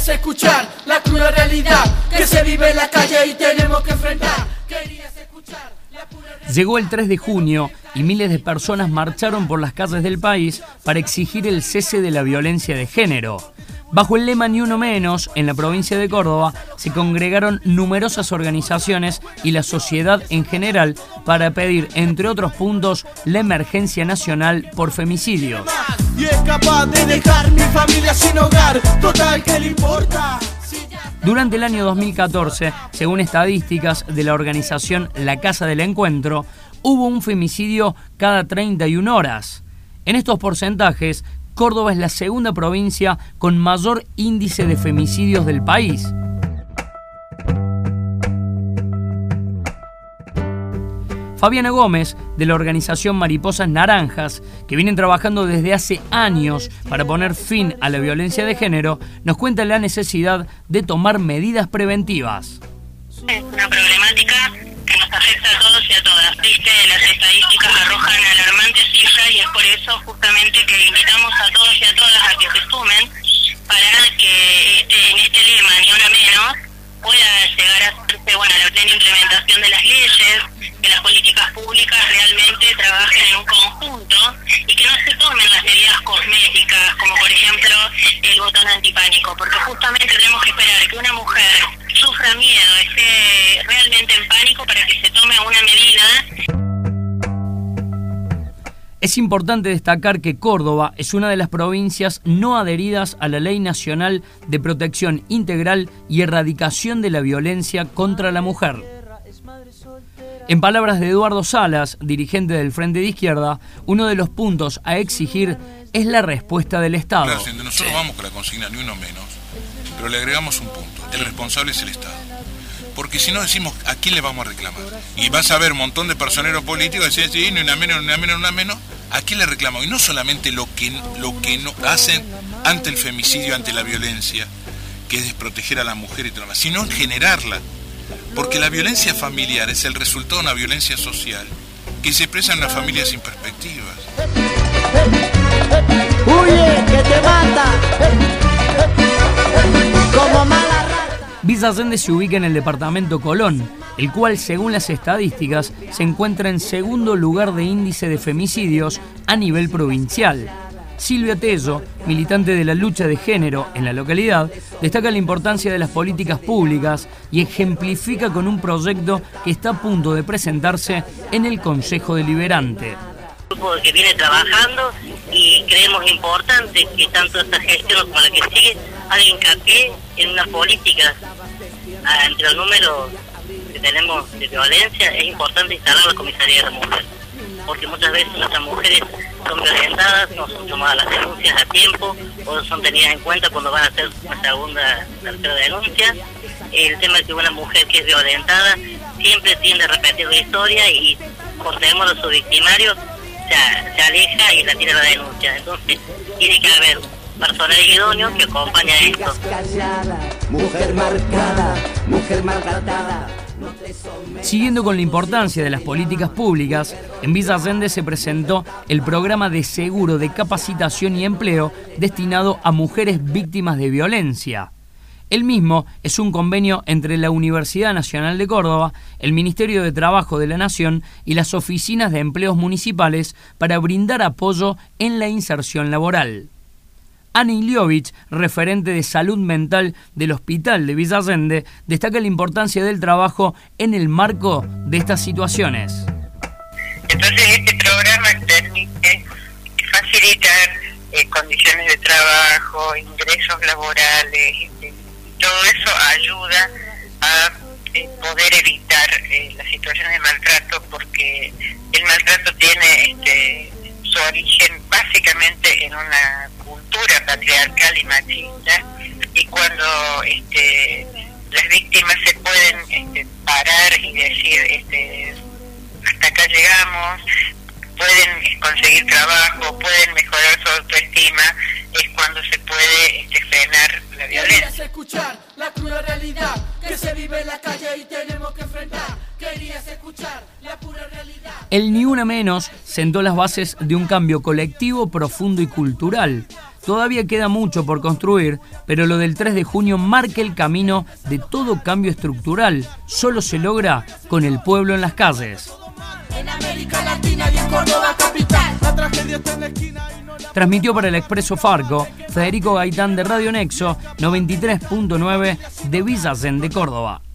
Querías escuchar la cruda realidad que se vive en la calle y tenemos que enfrentar. Querías escuchar la pura realidad. Llegó el 3 de junio y miles de personas marcharon por las calles del país para exigir el cese de la violencia de género. Bajo el lema Ni Uno Menos, en la provincia de Córdoba, se congregaron numerosas organizaciones y la sociedad en general para pedir, entre otros puntos, la emergencia nacional por femicidios. Y es capaz de dejar mi familia sin hogar, total, ¿qué le importa? Durante el año 2014, según estadísticas de la organización La Casa del Encuentro, hubo un femicidio cada 31 horas. En estos porcentajes, Córdoba es la segunda provincia con mayor índice de femicidios del país. Fabiana Gómez, de la organización Mariposas Naranjas, que vienen trabajando desde hace años para poner fin a la violencia de género, nos cuenta la necesidad de tomar medidas preventivas. Es una problemática que nos afecta a todos y a todas. Viste, las estadísticas arrojan alarmantes cifras y es por eso justamente que invitamos a todos y a todas a que se sumen para que en este lema, Ni Una Menos, pueda llegar a hacerse, la plena implementación de las leyes, que las políticas públicas realmente trabajen en un conjunto y que no se tomen las medidas cosméticas, como por ejemplo el botón antipánico, porque justamente tenemos que esperar que una mujer sufra miedo, esté realmente en pánico para que se tome una medida. Es importante destacar que Córdoba es una de las provincias no adheridas a la Ley Nacional de Protección Integral y Erradicación de la Violencia contra la Mujer. En palabras de Eduardo Salas, dirigente del Frente de Izquierda, uno de los puntos a exigir es la respuesta del Estado. Claro, nosotros vamos con la consigna Ni Uno Menos, pero le agregamos un punto: el responsable es el Estado. Porque si no decimos, ¿a quién le vamos a reclamar? Y vas a ver un montón de personeros políticos que decían, sí, ni una menos, ni una menos, ni una menos. ¿A quién le reclamamos? Y no solamente lo que no hacen ante el femicidio, ante la violencia, que es desproteger a la mujer y todo lo demás, sino en generarla. Porque la violencia familiar es el resultado de una violencia social que se expresa en una familia sin perspectivas. ¡Huye, que te mata! Como mala rata. Villa Allende se ubica en el departamento Colón, el cual, según las estadísticas, se encuentra en segundo lugar de índice de femicidios a nivel provincial. Silvia Tello, militante de la lucha de género en la localidad, destaca la importancia de las políticas públicas y ejemplifica con un proyecto que está a punto de presentarse en el Consejo Deliberante. Un grupo que viene trabajando y creemos importante que tanto esta gestión como la que sigue haga hincapié en una política. Entre los números que tenemos de violencia, es importante instalar la comisaría de la mujer, porque muchas veces nuestras mujeres son violentadas, no son tomadas las denuncias a tiempo o no son tenidas en cuenta cuando van a hacer una segunda, tercera denuncia. El tema es que una mujer que es violentada siempre tiende a repetir la historia y por temor a su victimario se aleja y la tira la denuncia. Entonces tiene que haber personal idóneo que acompaña esto. Mujer marcada, mujer maltratada. Siguiendo con la importancia de las políticas públicas, en Villa Allende se presentó el programa de seguro de capacitación y empleo destinado a mujeres víctimas de violencia. El mismo es un convenio entre la Universidad Nacional de Córdoba, el Ministerio de Trabajo de la Nación y las oficinas de empleos municipales para brindar apoyo en la inserción laboral. Ana Iliovich, referente de salud mental del Hospital de Villa Allende, destaca la importancia del trabajo en el marco de estas situaciones. Entonces este programa permite facilitar condiciones de trabajo, ingresos laborales, todo eso ayuda a poder evitar las situaciones de maltrato, porque el maltrato tiene su origen básicamente en una cultura patriarcal y machista, y cuando las víctimas se pueden parar y decir hasta acá llegamos, pueden conseguir trabajo, pueden mejorar su autoestima, es cuando se puede frenar la violencia. Querías escuchar la cruda realidad que se vive en la calle y tenemos que enfrentar. Querías escuchar la pura realidad. El Ni Una Menos sentó las bases de un cambio colectivo, profundo y cultural. Todavía queda mucho por construir, pero lo del 3 de junio marca el camino de todo cambio estructural. Solo se logra con el pueblo en las calles. En América Latina y en Córdoba capital, la tragedia está en la esquina y no la... Transmitió para el Expreso Farco Federico Gaitán de Radio Nexo 93.9 de Villa Allende, Córdoba.